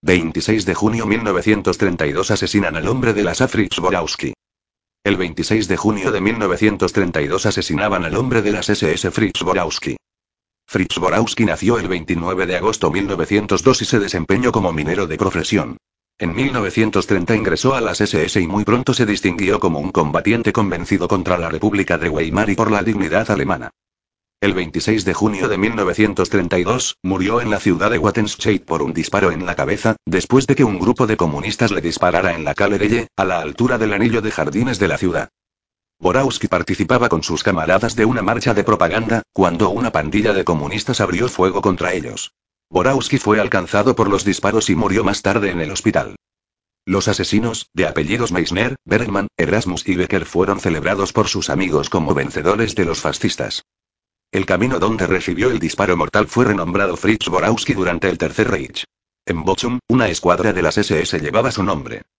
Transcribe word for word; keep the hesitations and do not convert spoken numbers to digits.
veintiséis de junio mil novecientos treinta y dos asesinan al hombre de la S A Fritz Borowski. El veintiséis de junio de mil novecientos treinta y dos asesinaban al hombre de las S S Fritz Borowski. Fritz Borowski nació el veintinueve de agosto de mil novecientos dos y se desempeñó como minero de profesión. En mil novecientos treinta ingresó a las S S y muy pronto se distinguió como un combatiente convencido contra la República de Weimar y por la dignidad alemana. El veintiséis de junio de mil novecientos treinta y dos, murió en la ciudad de Wattenscheid por un disparo en la cabeza, después de que un grupo de comunistas le disparara en la calle Gelle, a la altura del anillo de jardines de la ciudad. Borowski participaba con sus camaradas de una marcha de propaganda, cuando una pandilla de comunistas abrió fuego contra ellos. Borowski fue alcanzado por los disparos y murió más tarde en el hospital. Los asesinos, de apellidos Meissner, Bergmann, Erasmus y Becker, fueron celebrados por sus amigos como vencedores de los fascistas. El camino donde recibió el disparo mortal fue renombrado Fritz Borowski durante el Tercer Reich. En Bochum, una escuadra de las S S llevaba su nombre.